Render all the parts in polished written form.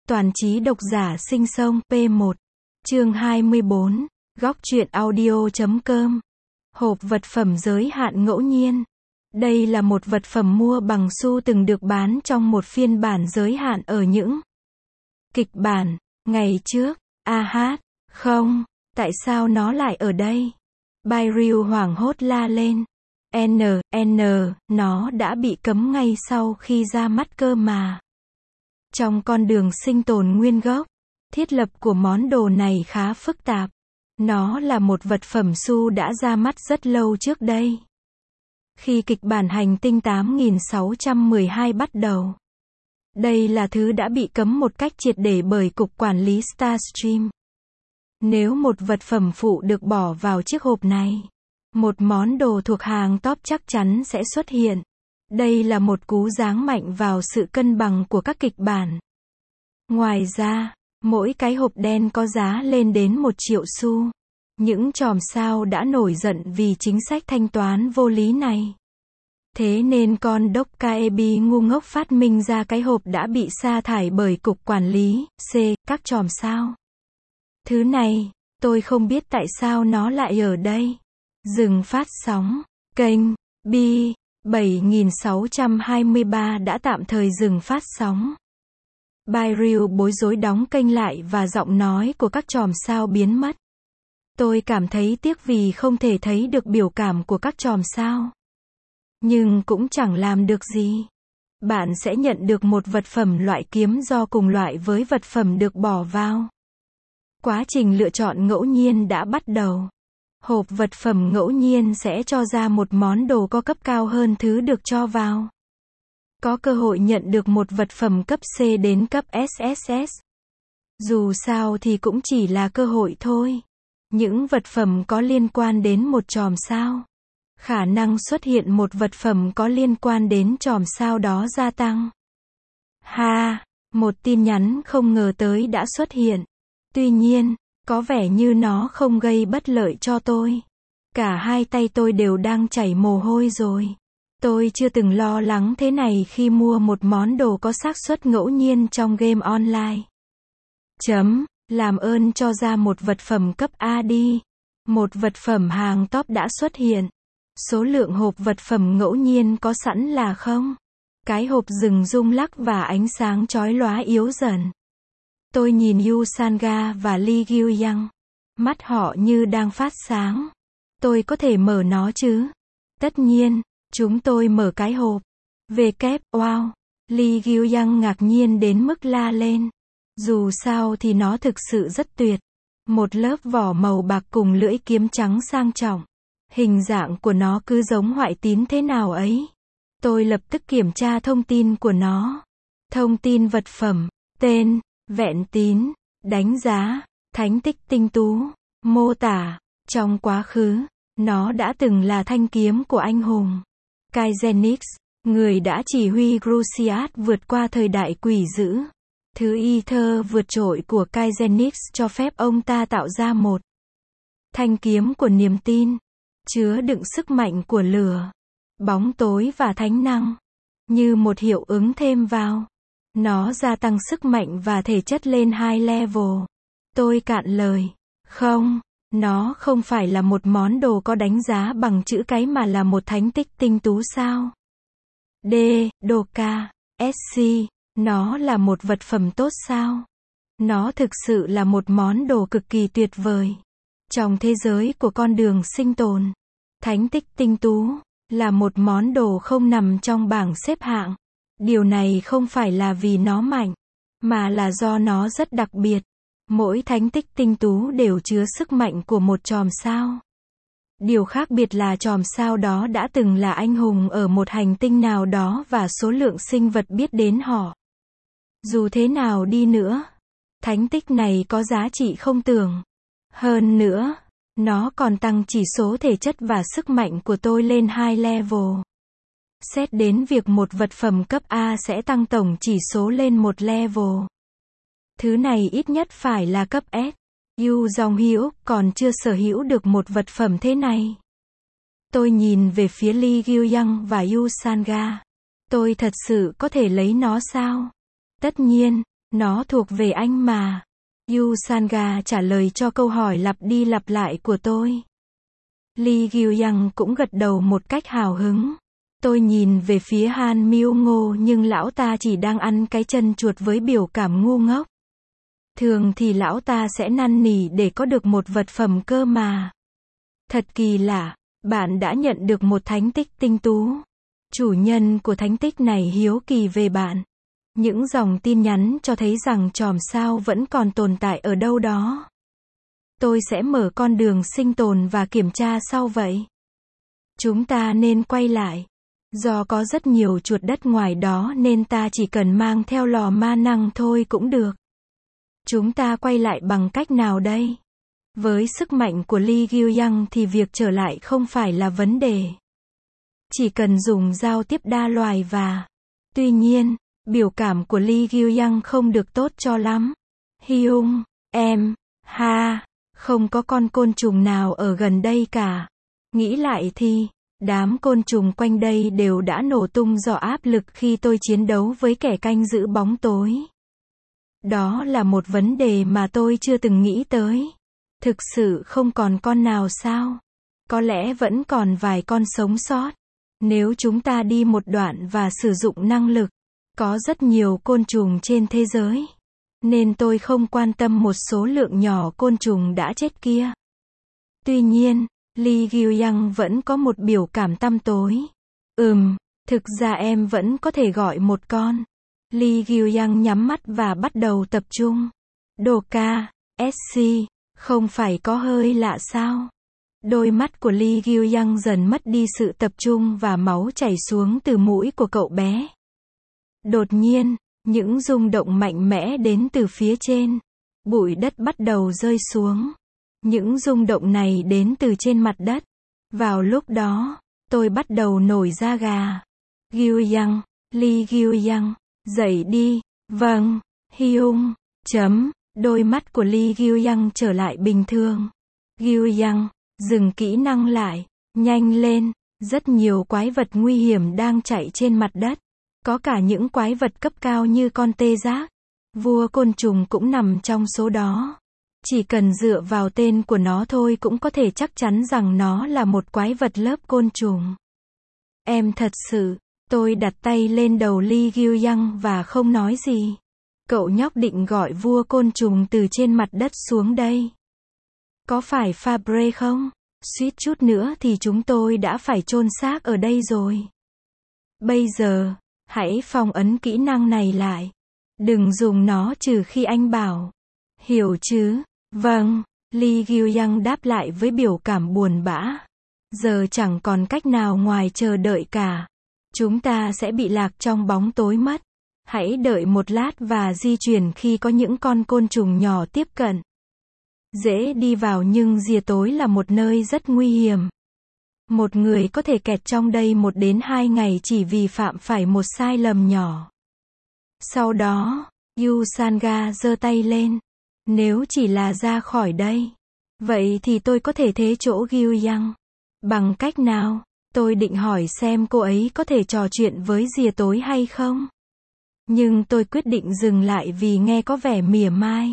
Toàn trí độc giả sinh sông P1. Chương 24. Góc truyện audio.com. Hộp vật phẩm giới hạn ngẫu nhiên. Đây là một vật phẩm mua bằng xu từng được bán trong một phiên bản giới hạn ở những kịch bản ngày trước. Không, tại sao nó lại ở đây? Byriel hoảng hốt la lên. Nó đã bị cấm ngay sau khi ra mắt cơ mà. Trong con đường sinh tồn nguyên gốc, thiết lập của món đồ này khá phức tạp. Nó là một vật phẩm xu đã ra mắt rất lâu trước đây. Khi kịch bản hành tinh 8612 bắt đầu. Đây là thứ đã bị cấm một cách triệt để bởi Cục Quản lý Starstream. Nếu một vật phẩm phụ được bỏ vào chiếc hộp này, một món đồ thuộc hàng top chắc chắn sẽ xuất hiện. Đây là một cú giáng mạnh vào sự cân bằng của các kịch bản. Ngoài ra, mỗi cái hộp đen có giá lên đến 1 triệu xu. Những chòm sao đã nổi giận vì chính sách thanh toán vô lý này. Thế nên con Dokkaebi ngu ngốc phát minh ra cái hộp đã bị sa thải bởi Cục Quản lý các chòm sao. Thứ này, tôi không biết tại sao nó lại ở đây. Dừng phát sóng. Kênh B 7623 đã tạm thời dừng phát sóng. Byriel bối rối đóng kênh lại và giọng nói của các chòm sao biến mất. Tôi cảm thấy tiếc vì không thể thấy được biểu cảm của các chòm sao. Nhưng cũng chẳng làm được gì. Bạn sẽ nhận được một vật phẩm loại kiếm do cùng loại với vật phẩm được bỏ vào. Quá trình lựa chọn ngẫu nhiên đã bắt đầu. Hộp vật phẩm ngẫu nhiên sẽ cho ra một món đồ có cấp cao hơn thứ được cho vào. Có cơ hội nhận được một vật phẩm cấp C đến cấp SSS. Dù sao thì cũng chỉ là cơ hội thôi. Những vật phẩm có liên quan đến một chòm sao. Khả năng xuất hiện một vật phẩm có liên quan đến chòm sao đó gia tăng. Một tin nhắn không ngờ tới đã xuất hiện. Tuy nhiên, có vẻ như nó không gây bất lợi cho tôi. Cả hai tay tôi đều đang chảy mồ hôi rồi. Tôi chưa từng lo lắng thế này khi mua một món đồ có xác suất ngẫu nhiên trong game online. Làm ơn cho ra một vật phẩm cấp A đi. Một vật phẩm hàng top đã xuất hiện. Số lượng hộp vật phẩm ngẫu nhiên có sẵn là không. Cái hộp dừng rung lắc và ánh sáng chói lóa yếu dần. Tôi nhìn Yu Sanga và Lee Gyu-young. Mắt họ như đang phát sáng. Tôi có thể mở nó chứ? Tất nhiên, chúng tôi mở cái hộp. Wow! Lee Gyu-young ngạc nhiên đến mức la lên. Dù sao thì nó thực sự rất tuyệt. Một lớp vỏ màu bạc cùng lưỡi kiếm trắng sang trọng. Hình dạng của nó cứ giống hoại tín thế nào ấy. Tôi lập tức kiểm tra thông tin của nó. Thông tin vật phẩm, tên, vẹn tín, đánh giá, thánh tích tinh tú, mô tả. Trong quá khứ, nó đã từng là thanh kiếm của anh hùng Kaizenix, người đã chỉ huy Cruciat vượt qua thời đại quỷ dữ. Thứ Ether vượt trội của Kaizenix cho phép ông ta tạo ra một thanh kiếm của niềm tin, chứa đựng sức mạnh của lửa, bóng tối và thánh năng. Như một hiệu ứng thêm vào, nó gia tăng sức mạnh và thể chất lên 2 level. Tôi cạn lời. Không, nó không phải là một món đồ có đánh giá bằng chữ cái mà là một thánh tích tinh tú sao? Dokka, SC, nó là một vật phẩm tốt sao? Nó thực sự là một món đồ cực kỳ tuyệt vời. Trong thế giới của con đường sinh tồn, thánh tích tinh tú là một món đồ không nằm trong bảng xếp hạng. Điều này không phải là vì nó mạnh, mà là do nó rất đặc biệt. Mỗi thánh tích tinh tú đều chứa sức mạnh của một chòm sao. Điều khác biệt là chòm sao đó đã từng là anh hùng ở một hành tinh nào đó và số lượng sinh vật biết đến họ. Dù thế nào đi nữa, thánh tích này có giá trị không tưởng. Hơn nữa, nó còn tăng chỉ số thể chất và sức mạnh của tôi lên 2 level. Xét đến việc một vật phẩm cấp A sẽ tăng tổng chỉ số lên 1 level. Thứ này ít nhất phải là cấp S. Yu Jong-hyuk còn chưa sở hữu được một vật phẩm thế này. Tôi nhìn về phía Lee Gyu-young và Yu Sanga. Tôi thật sự có thể lấy nó sao? Tất nhiên, Nó thuộc về anh mà. Yusanga trả lời cho câu hỏi lặp đi lặp lại của tôi. Lee Gyu-young cũng gật đầu một cách hào hứng. Tôi nhìn về phía Han Myung-ngô nhưng lão ta chỉ đang ăn cái chân chuột với biểu cảm ngu ngốc. Thường thì lão ta sẽ năn nỉ để có được một vật phẩm cơ mà. Thật kỳ lạ, bạn đã nhận được một thánh tích tinh tú. Chủ nhân của thánh tích này hiếu kỳ về bạn. Những dòng tin nhắn cho thấy rằng chòm sao vẫn còn tồn tại ở đâu đó. Tôi sẽ mở con đường sinh tồn và kiểm tra sau vậy. Chúng ta nên quay lại. Do có rất nhiều chuột đất ngoài đó nên ta chỉ cần mang theo lò ma năng thôi cũng được. Chúng ta quay lại bằng cách nào đây? Với sức mạnh của Lee Gyu-young thì việc trở lại không phải là vấn đề. Chỉ cần dùng giao tiếp đa loài và... Tuy nhiên, biểu cảm của Lee Gyu-young không được tốt cho lắm. Hyung, em, ha, không có con côn trùng nào ở gần đây cả. Nghĩ lại thì, đám côn trùng quanh đây đều đã nổ tung do áp lực khi tôi chiến đấu với kẻ canh giữ bóng tối. Đó là một vấn đề mà tôi chưa từng nghĩ tới. Thực sự không còn con nào sao? Có lẽ vẫn còn vài con sống sót. Nếu chúng ta đi một đoạn và sử dụng năng lực, có rất nhiều côn trùng trên thế giới. Nên tôi không quan tâm một số lượng nhỏ côn trùng đã chết kia. Tuy nhiên, Lee Gyu-young vẫn có một biểu cảm tăm tối. Thực ra em vẫn có thể gọi một con. Lee Gyu-young nhắm mắt và bắt đầu tập trung. Đồ ca, SC, không phải có hơi lạ sao? Đôi mắt của Lee Gyu-young dần mất đi sự tập trung và máu chảy xuống từ mũi của cậu bé. Đột nhiên, những rung động mạnh mẽ đến từ phía trên. Bụi đất bắt đầu rơi xuống. Những rung động này đến từ trên mặt đất. Vào lúc đó, tôi bắt đầu nổi da gà. Gyu-young, Lee Gyu-young, dậy đi. Vâng, Hyung, Đôi mắt của Lee Gyu-young trở lại bình thường. Gyu-young, dừng kỹ năng lại. Nhanh lên, rất nhiều quái vật nguy hiểm đang chạy trên mặt đất. Có cả những quái vật cấp cao như con tê giác. Vua côn trùng cũng nằm trong số đó. Chỉ cần dựa vào tên của nó thôi cũng có thể chắc chắn rằng nó là một quái vật lớp côn trùng. Em thật sự, tôi đặt tay lên đầu Lee Gyu-young và không nói gì. Cậu nhóc định gọi vua côn trùng từ trên mặt đất xuống đây. Có phải Fabre không? Suýt chút nữa thì chúng tôi đã phải chôn xác ở đây rồi. Bây giờ, hãy phong ấn kỹ năng này lại. Đừng dùng nó trừ khi anh bảo. Hiểu chứ? Vâng, Lee Gyu-young đáp lại với biểu cảm buồn bã. Giờ chẳng còn cách nào ngoài chờ đợi cả. Chúng ta sẽ bị lạc trong bóng tối mất. Hãy đợi một lát và di chuyển khi có những con côn trùng nhỏ tiếp cận. Dễ đi vào nhưng rìa tối là một nơi rất nguy hiểm. Một người có thể kẹt trong đây 1 đến 2 ngày chỉ vì phạm phải một sai lầm nhỏ. Sau đó, Yusanga giơ tay lên. Nếu chỉ là ra khỏi đây, vậy thì tôi có thể thế chỗ Gyu-young. Bằng cách nào? Tôi định hỏi xem cô ấy có thể trò chuyện với rìa tối hay không. Nhưng tôi quyết định dừng lại vì nghe có vẻ mỉa mai.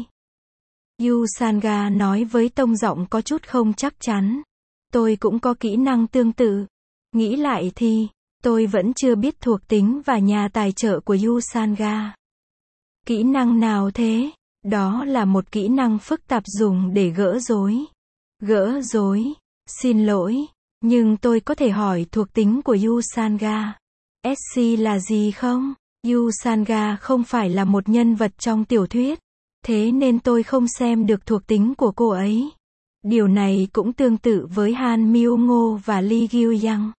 Yusanga nói với tông giọng có chút không chắc chắn. Tôi cũng có kỹ năng tương tự. Nghĩ lại thì, tôi vẫn chưa biết thuộc tính và nhà tài trợ của Yusanga. Kỹ năng nào thế? Đó là một kỹ năng phức tạp dùng để gỡ rối. Gỡ rối? Xin lỗi, nhưng tôi có thể hỏi thuộc tính của Yusanga. SC là gì không? Yusanga không phải là một nhân vật trong tiểu thuyết. Thế nên tôi không xem được thuộc tính của cô ấy. Điều này cũng tương tự với Han Myung-ngô và Lee Gyu-young.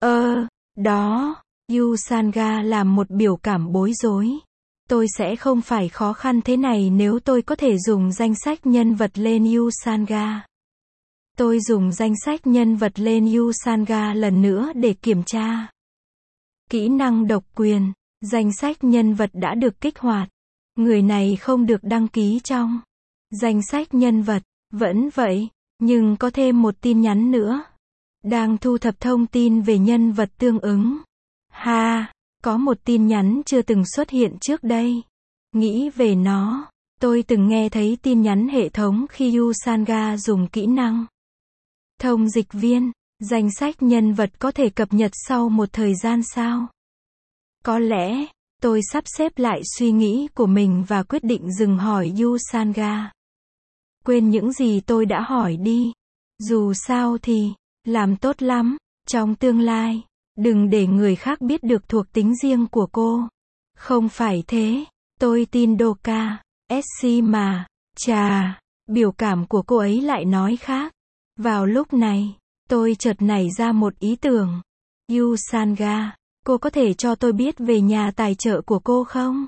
Đó, Yusanga làm một biểu cảm bối rối. Tôi sẽ không phải khó khăn thế này nếu tôi có thể dùng danh sách nhân vật lên Yusanga. Tôi dùng danh sách nhân vật lên Yusanga lần nữa để kiểm tra. Kỹ năng độc quyền, danh sách nhân vật đã được kích hoạt. Người này không được đăng ký trong danh sách nhân vật. Vẫn vậy, nhưng có thêm một tin nhắn nữa. Đang thu thập thông tin về nhân vật tương ứng. Ha, có một tin nhắn chưa từng xuất hiện trước đây. Nghĩ về nó, tôi từng nghe thấy tin nhắn hệ thống khi Usanga dùng kỹ năng thông dịch viên. Danh sách nhân vật có thể cập nhật sau một thời gian sao? Có lẽ, tôi sắp xếp lại suy nghĩ của mình và quyết định dừng hỏi Usanga. Quên những gì tôi đã hỏi đi. Dù sao thì, làm tốt lắm, trong tương lai, đừng để người khác biết được thuộc tính riêng của cô. Không phải thế, tôi tin Doka, SC mà, chà, biểu cảm của cô ấy lại nói khác. Vào lúc này, tôi chợt nảy ra một ý tưởng. Usanga, cô có thể cho tôi biết về nhà tài trợ của cô không?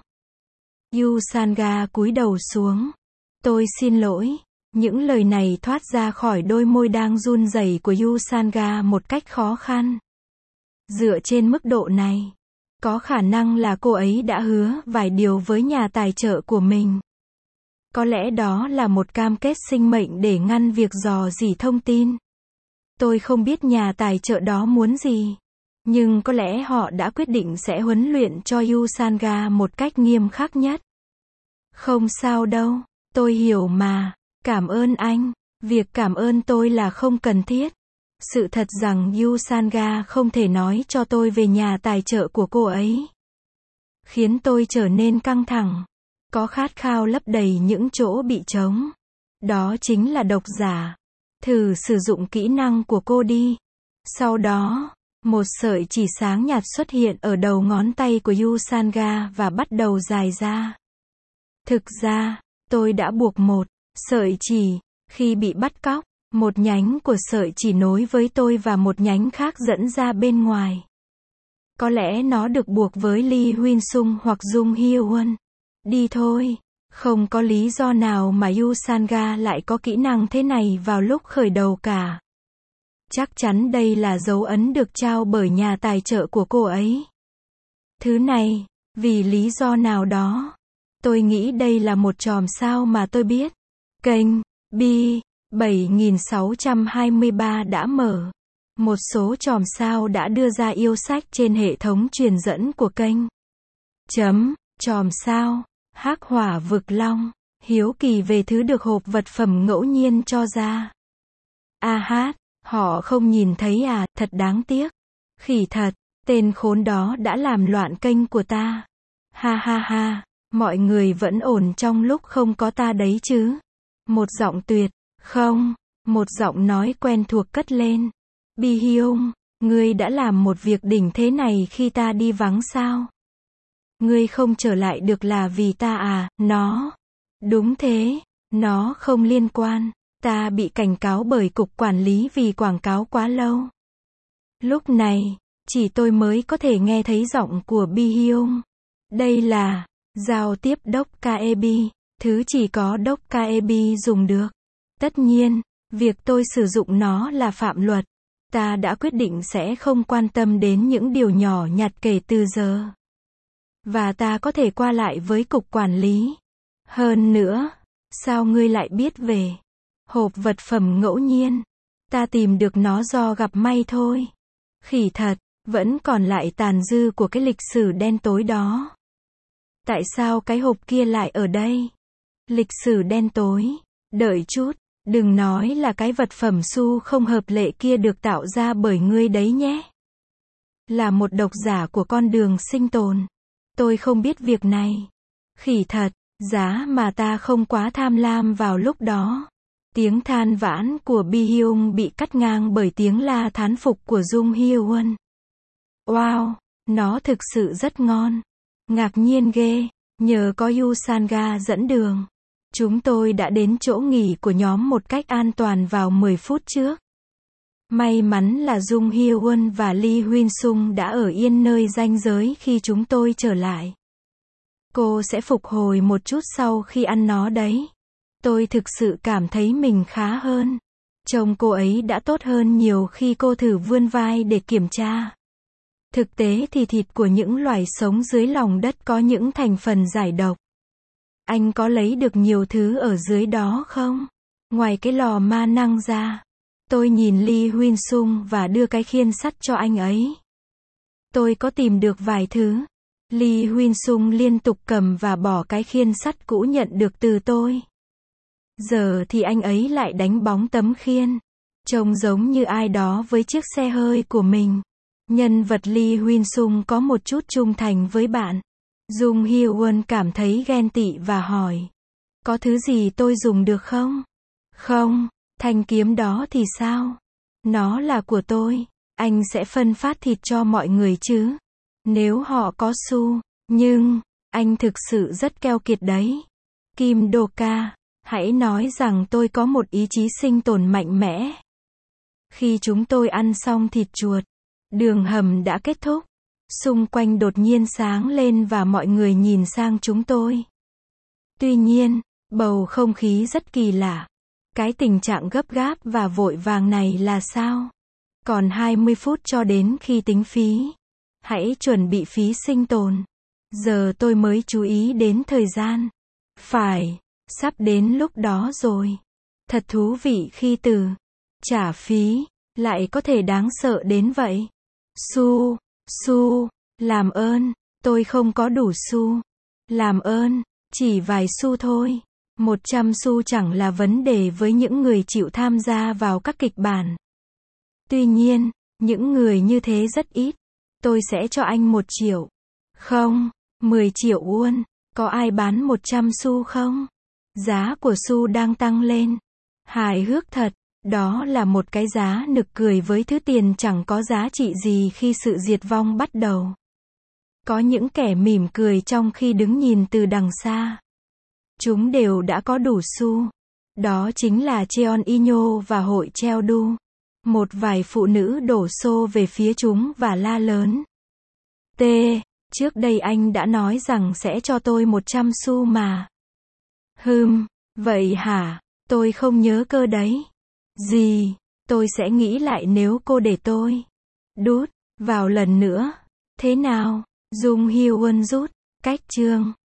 Usanga cúi đầu xuống. Tôi xin lỗi. Những lời này thoát ra khỏi đôi môi đang run rẩy của Usanga một cách khó khăn. Dựa trên mức độ này, có khả năng là cô ấy đã hứa vài điều với nhà tài trợ của mình. Có lẽ đó là một cam kết sinh mệnh để ngăn việc rò rỉ thông tin. Tôi không biết nhà tài trợ đó muốn gì. Nhưng có lẽ họ đã quyết định sẽ huấn luyện cho Usanga một cách nghiêm khắc nhất. Không sao đâu, tôi hiểu mà. Cảm ơn anh. Việc cảm ơn tôi là không cần thiết. Sự thật rằng Usanga không thể nói cho tôi về nhà tài trợ của cô ấy khiến tôi trở nên căng thẳng. Có khát khao lấp đầy những chỗ bị trống. Đó chính là độc giả. Thử sử dụng kỹ năng của cô đi. Sau đó, một sợi chỉ sáng nhạt xuất hiện ở đầu ngón tay của Usanga và bắt đầu dài ra. Thực ra, tôi đã buộc một sợi chỉ. Khi bị bắt cóc, một nhánh của sợi chỉ nối với tôi và một nhánh khác dẫn ra bên ngoài. Có lẽ nó được buộc với Lee Huynh Sung hoặc Jung Hyo Won. Đi thôi. Không có lý do nào mà Usanga lại có kỹ năng thế này vào lúc khởi đầu cả. Chắc chắn đây là dấu ấn được trao bởi nhà tài trợ của cô ấy. Thứ này, vì lý do nào đó, tôi nghĩ đây là một chòm sao mà tôi biết. Kênh B7623 đã mở. Một số chòm sao đã đưa ra yêu sách trên hệ thống truyền dẫn của kênh. Chòm sao, Hắc Hỏa Vực Long, hiếu kỳ về thứ được hộp vật phẩm ngẫu nhiên cho ra. Họ không nhìn thấy à, thật đáng tiếc. Khỉ thật, tên khốn đó đã làm loạn kênh của ta. Ha ha ha, mọi người vẫn ổn trong lúc không có ta đấy chứ. Một giọng tuyệt, không, một giọng nói quen thuộc cất lên. Bi Hyung, ngươi đã làm một việc đỉnh thế này khi ta đi vắng sao? Ngươi không trở lại được là vì ta à, nó. Đúng thế, nó không liên quan. Ta bị cảnh cáo bởi cục quản lý vì quảng cáo quá lâu. Lúc này, chỉ tôi mới có thể nghe thấy giọng của Bi Hyung. Đây là giao tiếp Dokaeb, thứ chỉ có Dokaeb dùng được. Tất nhiên, việc tôi sử dụng nó là phạm luật. Ta đã quyết định sẽ không quan tâm đến những điều nhỏ nhặt kể từ giờ. Và ta có thể qua lại với cục quản lý. Hơn nữa, sao ngươi lại biết về hộp vật phẩm ngẫu nhiên? Ta tìm được nó do gặp may thôi. Khỉ thật, vẫn còn lại tàn dư của cái lịch sử đen tối đó. Tại sao cái hộp kia lại ở đây? Lịch sử đen tối. Đợi chút, đừng nói là cái vật phẩm xu không hợp lệ kia được tạo ra bởi ngươi đấy nhé. Là một độc giả của con đường sinh tồn. Tôi không biết việc này. Khỉ thật, giá mà ta không quá tham lam vào lúc đó. Tiếng than vãn của Bi Hyung bị cắt ngang bởi tiếng la thán phục của Jung Hyo Won. Wow, nó thực sự rất ngon. Ngạc nhiên ghê, nhờ có Usanga dẫn đường. Chúng tôi đã đến chỗ nghỉ của nhóm một cách an toàn vào 10 phút trước. May mắn là Jung Hyo Won và Lee Huynh Sung đã ở yên nơi ranh giới khi chúng tôi trở lại. Cô sẽ phục hồi một chút sau khi ăn nó đấy. Tôi thực sự cảm thấy mình khá hơn. Trông cô ấy đã tốt hơn nhiều khi cô thử vươn vai để kiểm tra. Thực tế thì thịt của những loài sống dưới lòng đất có những thành phần giải độc. Anh có lấy được nhiều thứ ở dưới đó không? Ngoài cái lò ma năng ra. Tôi nhìn Lee Huynh Sung và đưa cái khiên sắt cho anh ấy. Tôi có tìm được vài thứ. Lee Huynh Sung liên tục cầm và bỏ cái khiên sắt cũ nhận được từ tôi. Giờ thì anh ấy lại đánh bóng tấm khiên. Trông giống như ai đó với chiếc xe hơi của mình. Nhân vật Lee Huynh Sung có một chút trung thành với bạn. Jung Hyo Won cảm thấy ghen tị và hỏi. Có thứ gì tôi dùng được không? Không, thanh kiếm đó thì sao? Nó là của tôi. Anh sẽ phân phát thịt cho mọi người chứ? Nếu họ có xu. Nhưng, anh thực sự rất keo kiệt đấy. Kim Do-ka, hãy nói rằng tôi có một ý chí sinh tồn mạnh mẽ. Khi chúng tôi ăn xong thịt chuột, đường hầm đã kết thúc. Xung quanh đột nhiên sáng lên và mọi người nhìn sang chúng tôi. Tuy nhiên, bầu không khí rất kỳ lạ. Cái tình trạng gấp gáp và vội vàng này là sao? Còn 20 phút cho đến khi tính phí. Hãy chuẩn bị phí sinh tồn. Giờ tôi mới chú ý đến thời gian. Phải, sắp đến lúc đó rồi. Thật thú vị khi từ trả phí lại có thể đáng sợ đến vậy. Xu, làm ơn, tôi không có đủ xu. Làm ơn, chỉ vài xu thôi. 100 xu chẳng là vấn đề với những người chịu tham gia vào các kịch bản. Tuy nhiên, những người như thế rất ít. Tôi sẽ cho anh 1 triệu. Không, 10 triệu won. Có ai bán 100 xu không? Giá của xu đang tăng lên. Hài hước thật. Đó là một cái giá nực cười với thứ tiền chẳng có giá trị gì khi sự diệt vong bắt đầu. Có những kẻ mỉm cười trong khi đứng nhìn từ đằng xa. Chúng đều đã có đủ xu. Đó chính là Cheon Inyo và hội Cheondu. Một vài phụ nữ đổ xô về phía chúng và la lớn. Trước đây anh đã nói rằng sẽ cho tôi 100 xu mà. Vậy hả? Tôi không nhớ cơ đấy. Gì? Tôi sẽ nghĩ lại nếu cô để tôi đút vào lần nữa. Thế nào? Jung Hyo Won rút cách chương.